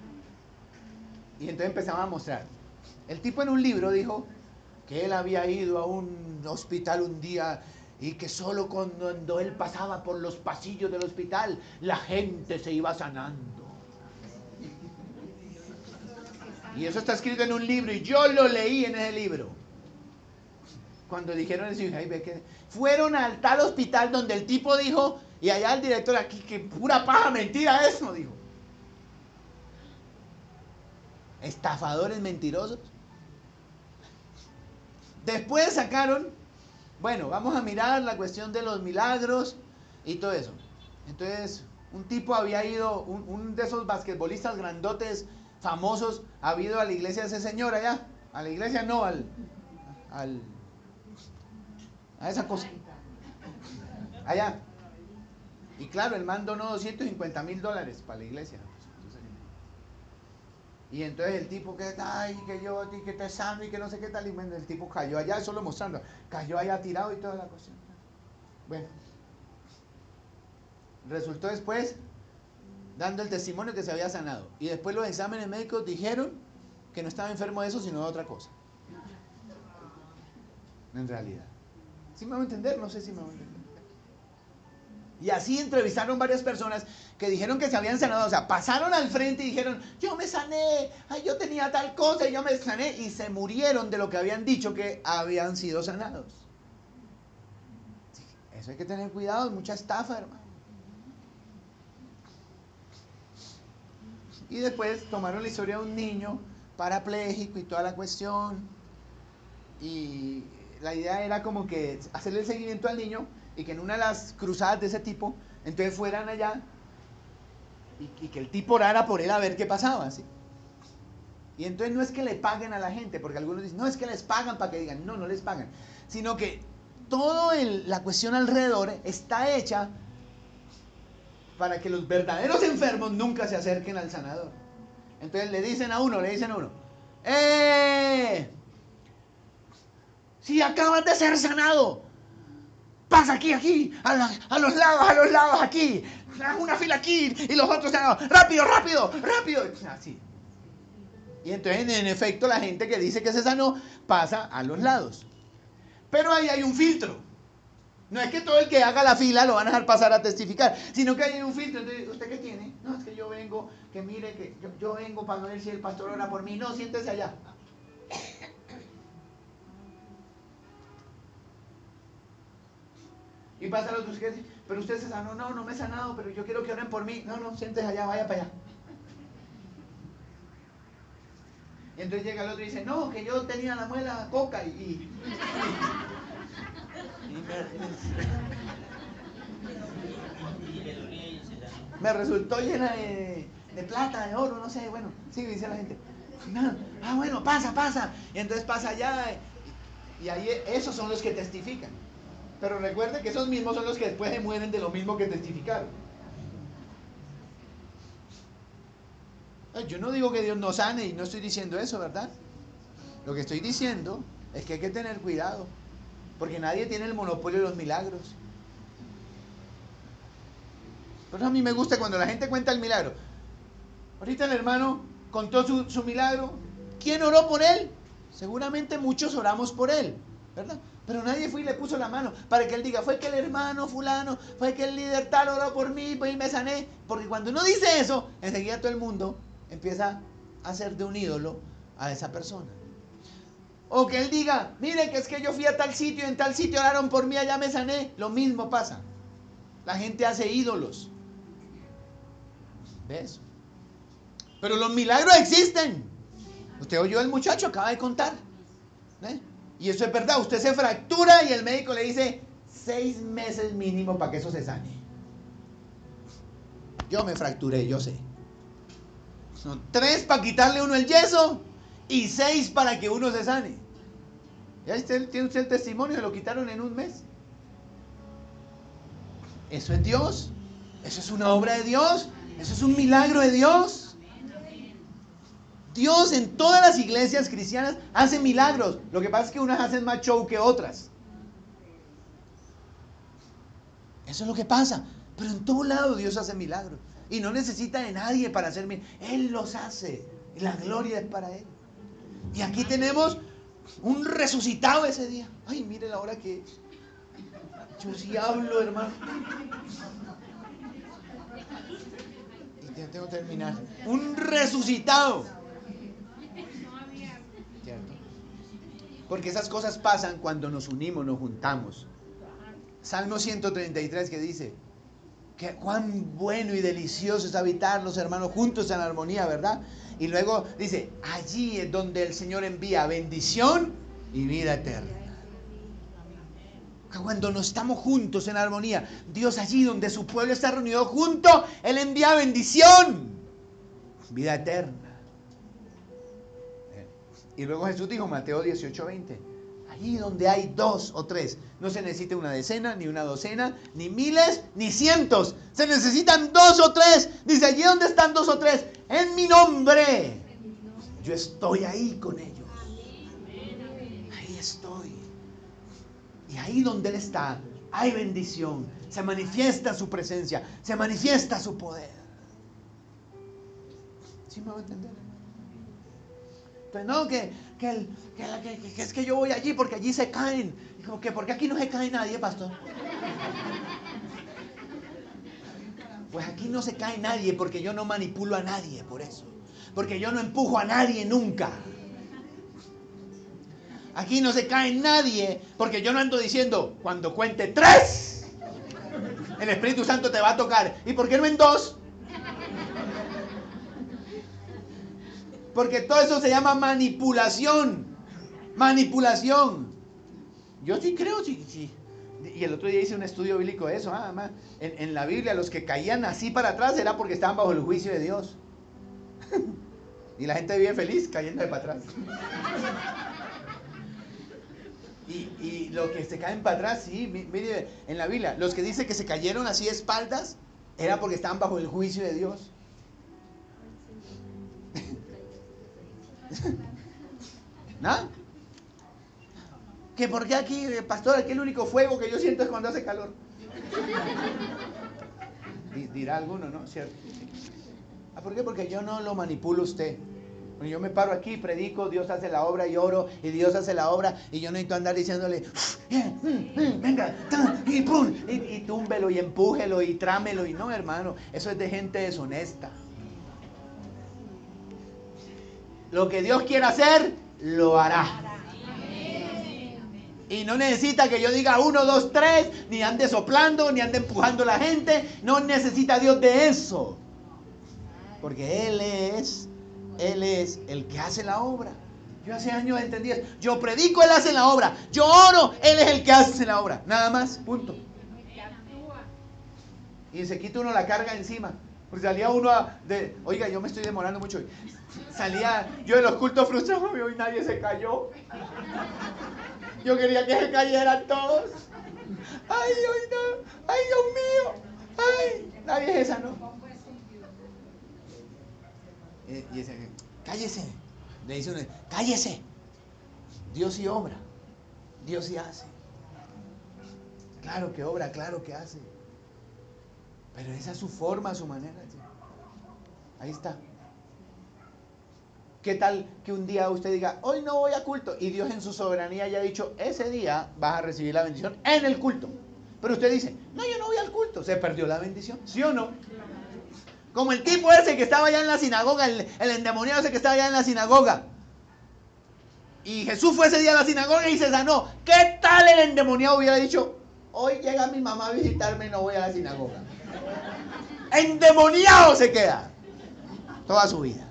Y entonces empezaban a mostrar. El tipo en un libro dijo que él había ido a un hospital un día y que solo cuando él pasaba por los pasillos del hospital, la gente se iba sanando. Y eso está escrito en un libro y yo lo leí en ese libro. Cuando dijeron eso, dije, ay, ve que fueron al tal hospital donde el tipo dijo, y allá el director, aquí, que pura paja, mentira eso, dijo. Estafadores mentirosos. Después sacaron, bueno, vamos a mirar la cuestión de los milagros y todo eso. Entonces, un tipo había ido, un de esos basquetbolistas grandotes, famosos, ha ido a la iglesia de ese señor allá. A la iglesia no, a esa cosa. Allá. Y claro, el man donó $250,000 para la iglesia. Y entonces el tipo que, ay, que yo, que te sano y que no sé qué tal. Y bueno, el tipo cayó allá, solo mostrando. Cayó allá tirado y toda la cuestión. Bueno. Resultó después dando el testimonio que se había sanado. Y después los exámenes médicos dijeron que no estaba enfermo de eso, sino de otra cosa. En realidad. ¿Sí me va a entender? No sé si me va a entender. Y así entrevistaron varias personas que dijeron que se habían sanado. O sea, pasaron al frente y dijeron, yo me sané, ay, yo tenía tal cosa y yo me sané. Y se murieron de lo que habían dicho que habían sido sanados. Eso hay que tener cuidado, es mucha estafa, hermano. Y después tomaron la historia de un niño parapléjico y toda la cuestión. Y la idea era como que hacerle el seguimiento al niño y que en una de las cruzadas de ese tipo, entonces fueran allá y que el tipo orara por él a ver qué pasaba, ¿sí? Y entonces no es que le paguen a la gente, porque algunos dicen, no, es que les pagan para que digan, no, no les pagan, sino que toda la cuestión alrededor está hecha para que los verdaderos enfermos nunca se acerquen al sanador. Entonces le dicen a uno, si acabas de ser sanado, pasa aquí, a los lados, aquí, haz una fila aquí, y los otros sanados, rápido, así. Y entonces en efecto la gente que dice que se sanó, pasa a los lados. Pero ahí hay un filtro. No es que todo el que haga la fila lo van a dejar pasar a testificar, sino que hay un filtro. Entonces, ¿usted qué tiene? No, es que yo vengo, que mire, que yo vengo para ver si el pastor ora por mí. No, siéntese allá. Y pasa los otros que dicen, pero usted se sanó. No, no me he sanado, pero yo quiero que oren por mí. No, no, siéntese allá, vaya para allá. Y entonces llega el otro y dice, no, que yo tenía la muela coca me resultó llena de plata, de oro, no sé, bueno, sí, dice la gente. Ah, bueno, pasa. Y entonces pasa allá, y ahí esos son los que testifican. Pero recuerden que esos mismos son los que después se mueren de lo mismo que testificaron. Yo no digo que Dios no sane, y no estoy diciendo eso, ¿verdad? Lo que estoy diciendo es que hay que tener cuidado, porque nadie tiene el monopolio de los milagros. Por eso a mí me gusta cuando la gente cuenta el milagro. Ahorita el hermano contó su milagro. ¿Quién oró por él? Seguramente muchos oramos por él, ¿verdad? Pero nadie fue y le puso la mano para que él diga, fue que el hermano fulano, fue que el líder tal oró por mí, pues y me sané. Porque cuando uno dice eso, enseguida todo el mundo empieza a hacer de un ídolo a esa persona. O que él diga, mire que es que yo fui a tal sitio, en tal sitio oraron por mí, allá me sané. Lo mismo pasa. La gente hace ídolos. ¿Ves? Pero los milagros existen. Usted oyó el muchacho, acaba de contar. ¿Eh? Y eso es verdad. Usted se fractura y el médico le dice 6 meses mínimo para que eso se sane. Yo me fracturé, yo sé. Son 3 para quitarle uno el yeso y 6 para que uno se sane. Ya tiene usted el testimonio, se lo quitaron en un mes. Eso es Dios. Eso es una obra de Dios. Eso es un milagro de Dios. Dios en todas las iglesias cristianas hace milagros. Lo que pasa es que unas hacen más show que otras. Eso es lo que pasa. Pero en todo lado Dios hace milagros. Y no necesita de nadie para hacer milagros. Él los hace. Y la gloria es para Él. Y aquí tenemos un resucitado ese día. Ay, mire la hora que es. Yo sí hablo, hermano. Y ya tengo que terminar. Un resucitado. Porque esas cosas pasan cuando nos unimos, nos juntamos. Salmo 133 que dice, que cuán bueno y delicioso es habitar los hermanos juntos en armonía, ¿verdad? Y luego dice, allí es donde el Señor envía bendición y vida eterna. Cuando nos estamos juntos en armonía, Dios allí donde su pueblo está reunido junto, Él envía bendición, vida eterna. Y luego Jesús dijo, Mateo 18:20, allí donde hay 2 o 3, no se necesita una decena, ni una docena, ni miles, ni cientos. Se necesitan 2 o 3. Dice, allí donde están 2 o 3, en mi nombre, yo estoy ahí con ellos. Ahí estoy. Y ahí donde Él está, hay bendición. Se manifiesta su presencia, se manifiesta su poder. ¿Sí me va a entender? Pues no, que es que yo voy allí porque allí se caen. Digo, ¿que por qué aquí no se cae nadie, pastor? Pues aquí no se cae nadie porque yo no manipulo a nadie por eso. Porque yo no empujo a nadie nunca. Aquí no se cae nadie porque yo no ando diciendo, cuando cuente 3, el Espíritu Santo te va a tocar. ¿Y por qué no en 2? Porque todo eso se llama manipulación. Manipulación. Yo sí creo, sí. Y el otro día hice un estudio bíblico de eso. En la Biblia los que caían así para atrás era porque estaban bajo el juicio de Dios. Y la gente vive feliz cayendo de para atrás. Y los que se caen para atrás, sí, mire, en la Biblia, los que dicen que se cayeron así de espaldas, era porque estaban bajo el juicio de Dios. ¿No? Que porque aquí, pastor, aquí el único fuego que yo siento es cuando hace calor. Dirá alguno, ¿no? ¿Cierto? ¿Por qué? Porque yo no lo manipulo a usted. Bueno, yo me paro aquí, predico, Dios hace la obra y oro, y Dios hace la obra, y yo no necesito andar diciéndole, venga, y pum, y túmbelo, y empújelo, y trámelo, y no, hermano, eso es de gente deshonesta. Lo que Dios quiera hacer, lo hará. Y no necesita que yo diga 1, 2, 3, ni ande soplando, ni ande empujando a la gente. No necesita Dios de eso. Porque Él es el que hace la obra. Yo hace años entendí eso. Yo predico, Él hace la obra. Yo oro, Él es el que hace la obra. Nada más, punto. Y se quita uno la carga encima. Porque salía uno oiga, yo me estoy demorando mucho. Salía yo de los cultos frustrados y hoy nadie se cayó. Yo quería que se cayeran todos. Ay, hoy no. Ay, Dios mío. Ay, nadie es esa, ¿no? Y ese, cállese. Le dice uno, cállese. Dios sí obra. Dios sí hace. Claro que obra, claro que hace. Pero esa es su forma, su manera. Ahí está. ¿Qué tal que un día usted diga, hoy no voy a culto? Y Dios en su soberanía haya dicho, ese día vas a recibir la bendición en el culto. Pero usted dice, no, yo no voy al culto. ¿Se perdió la bendición? ¿Sí o no? Como el tipo ese que estaba allá en la sinagoga, el endemoniado ese que estaba allá en la sinagoga. Y Jesús fue ese día a la sinagoga y se sanó. ¿Qué tal el endemoniado hubiera dicho, hoy llega mi mamá a visitarme y no voy a la sinagoga? Endemoniado se queda toda su vida.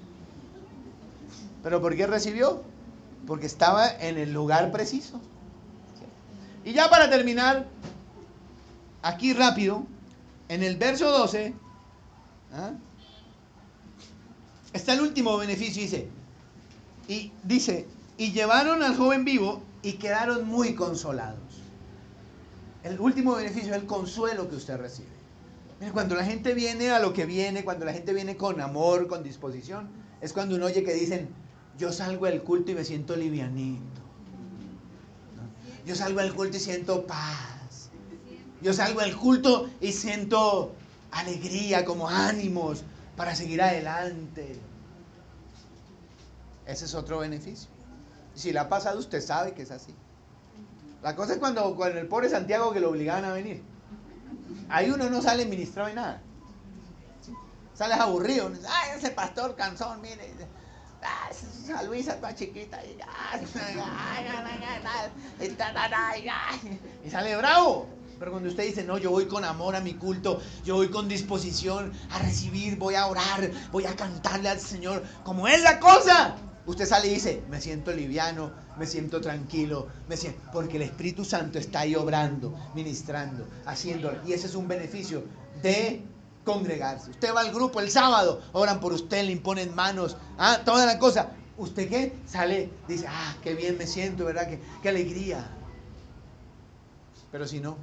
¿Pero por qué recibió? Porque estaba en el lugar preciso. Y ya para terminar, aquí rápido, en el verso 12, está el último beneficio, dice, y llevaron al joven vivo y quedaron muy consolados. El último beneficio es el consuelo que usted recibe. Mire, cuando la gente viene a lo que viene, cuando la gente viene con amor, con disposición, es cuando uno oye que dicen, yo salgo del culto y me siento livianito. ¿No? Yo salgo del culto y siento paz. Yo salgo del culto y siento alegría, como ánimos para seguir adelante. Ese es otro beneficio. Y si le ha pasado, usted sabe que es así. La cosa es cuando el pobre Santiago que lo obligaban a venir. Ahí uno no sale ministrado y nada. ¿Sí? Sales aburrido. Ay, ese pastor cansón, mire. esa Luisa toda chiquita y sale bravo. Pero cuando usted dice, no, yo voy con amor a mi culto, yo voy con disposición a recibir, voy a orar, voy a cantarle al Señor, como es la cosa, usted sale y dice, me siento liviano, me siento tranquilo, porque el Espíritu Santo está ahí obrando, ministrando, haciendo, y ese es un beneficio de congregarse. Usted va al grupo el sábado, oran por usted, le imponen manos, toda la cosa. ¿Usted qué? Sale, dice, qué bien me siento, ¿verdad? Qué alegría. Pero si no,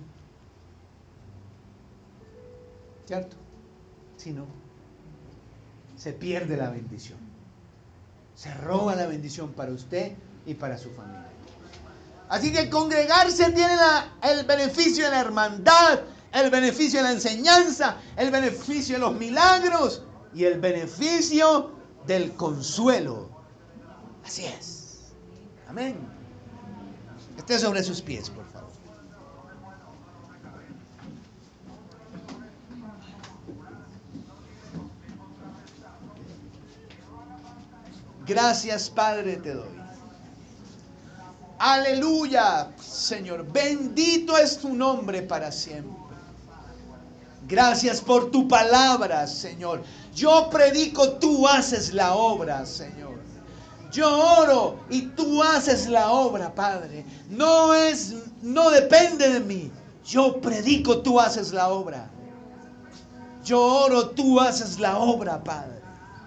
¿cierto? Si no, se pierde la bendición. Se roba la bendición para usted y para su familia. Así que congregarse tiene el beneficio de la hermandad, el beneficio de la enseñanza, el beneficio de los milagros y el beneficio del consuelo. Así es. Amén. Esté sobre sus pies, por favor. Gracias, Padre, te doy. Aleluya, Señor. Bendito es tu nombre para siempre. Gracias por tu palabra, Señor. Yo predico, tú haces la obra, Señor. Yo oro y tú haces la obra, Padre. No depende de mí. Yo predico, tú haces la obra. Yo oro, tú haces la obra, Padre.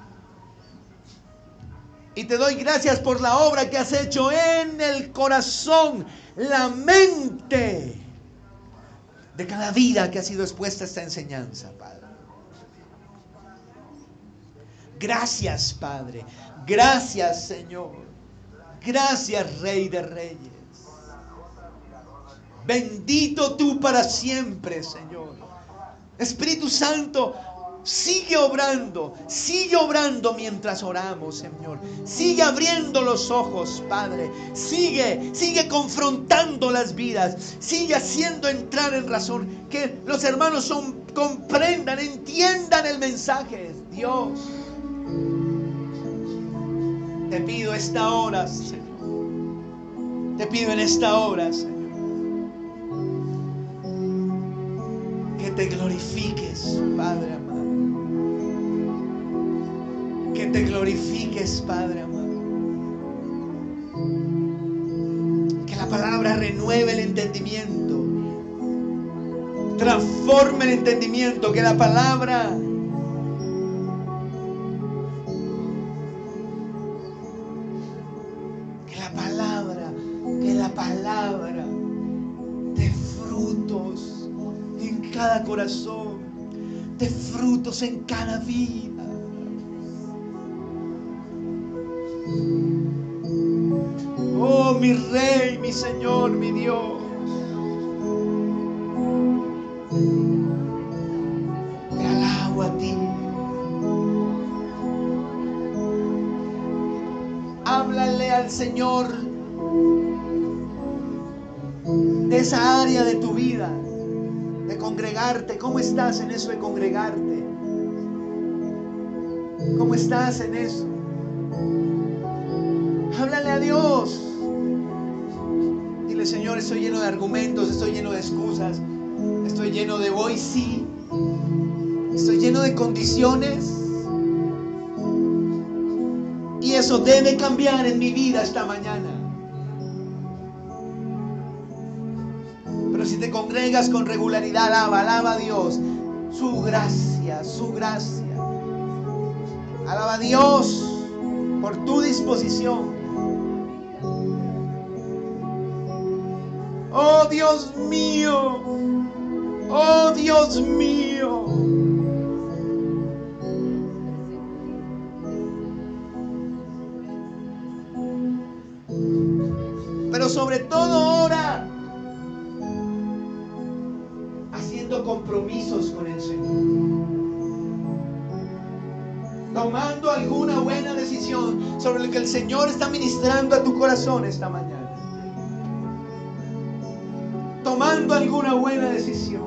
Y te doy gracias por la obra que has hecho en el corazón, la mente de cada vida que ha sido expuesta a esta enseñanza, Padre. Gracias, Padre. Gracias, Señor. Gracias, Rey de Reyes. Bendito tú para siempre, Señor. Espíritu Santo, sigue obrando mientras oramos, Señor. Sigue abriendo los ojos, Padre. Sigue confrontando las vidas. Sigue haciendo entrar en razón. Que los hermanos comprendan, entiendan el mensaje. Dios, te pido esta hora, Señor. Te pido en esta hora, Señor, que te glorifiques, Padre amado. Que te glorifiques, Padre amado. Que la palabra renueve el entendimiento. Transforme el entendimiento. Que la palabra de frutos en cada corazón, de frutos en cada vida. Oh, mi Rey, mi Señor, mi Dios. Te alabo a ti. Háblale al Señor de esa área de tu vida, de congregarte. ¿Cómo estás en eso de congregarte? ¿Cómo estás en eso? Háblale a Dios. Dile, Señor, estoy lleno de argumentos, estoy lleno de excusas, estoy lleno de voy sí, estoy lleno de condiciones, y eso debe cambiar en mi vida esta mañana. Pero si te congregas con regularidad, alaba a Dios, su gracia, su gracia. Alaba a Dios por tu disposición. Oh Dios mío, oh Dios mío. Pero sobre todo ora haciendo compromisos con el Señor, tomando alguna buena decisión sobre lo que el Señor está ministrando a tu corazón esta mañana. Tomando alguna buena decisión.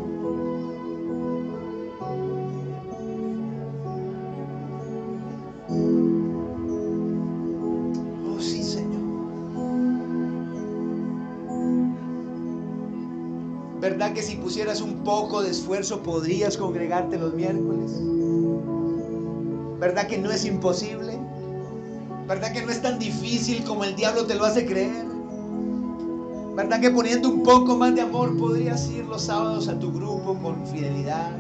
¿Verdad que si pusieras un poco de esfuerzo podrías congregarte los miércoles? ¿Verdad que no es imposible? ¿Verdad que no es tan difícil como el diablo te lo hace creer? ¿Verdad que poniendo un poco más de amor podrías ir los sábados a tu grupo con fidelidad?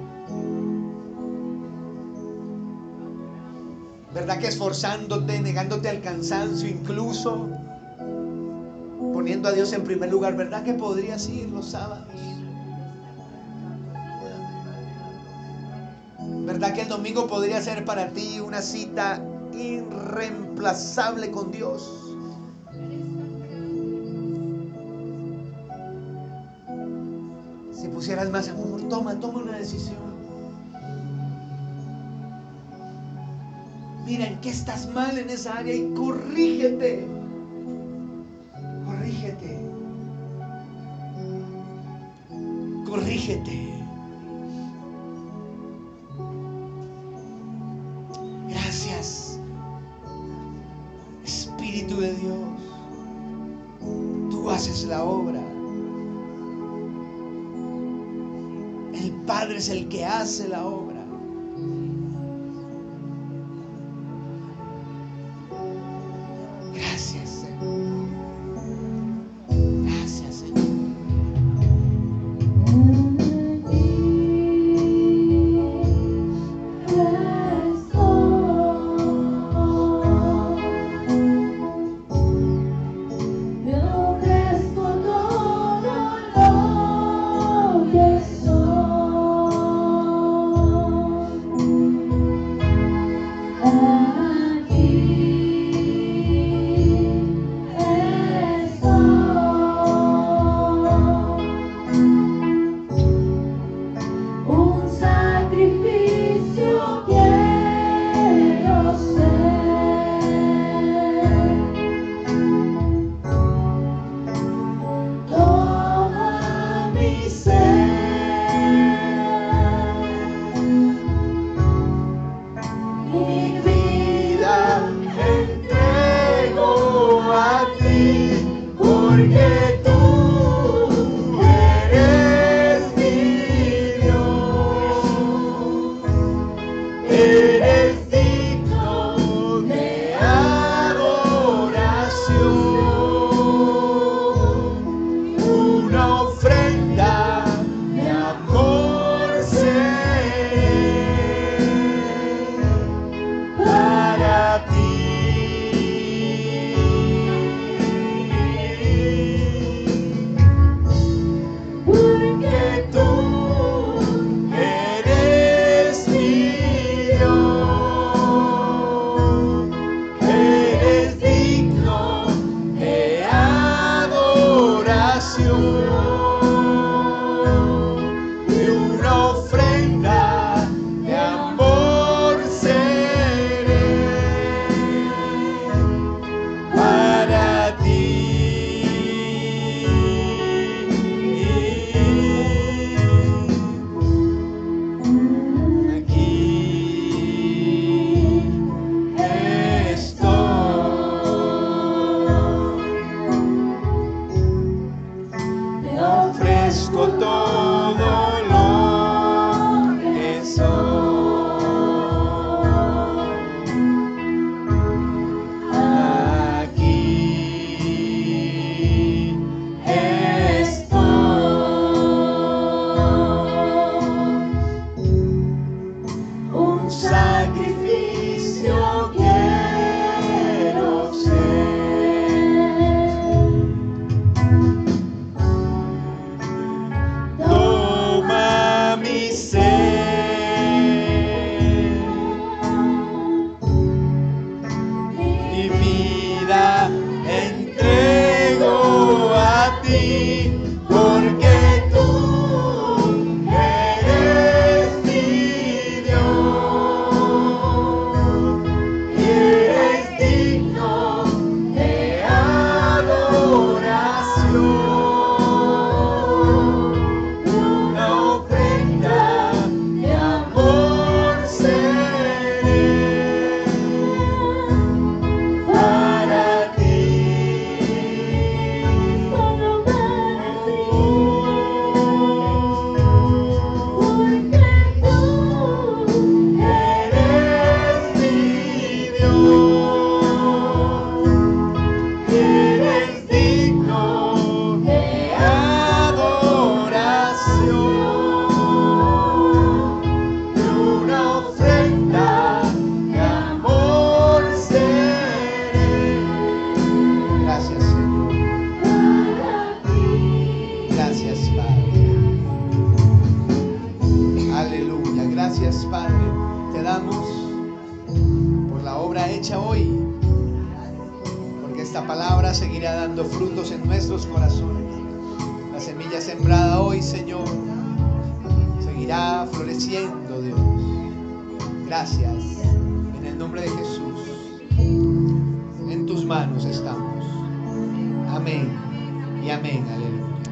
¿Verdad que esforzándote, negándote al cansancio, incluso poniendo a Dios en primer lugar, verdad que podrías ir los sábados? ¿Verdad que el domingo podría ser para ti una cita irreemplazable con Dios? Si pusieras más amor, toma una decisión. Mira en qué estás mal en esa área y corrígete. Corrígete. Gracias, Espíritu de Dios. Tú haces la obra. El Padre es el que hace la obra. Gracias, Señor. Gracias, Señor. cosecha hoy, porque esta palabra seguirá dando frutos en nuestros corazones. La semilla sembrada hoy, Señor, seguirá floreciendo, Dios. Gracias, en el nombre de Jesús. En tus manos estamos. Amén y amén. Aleluya.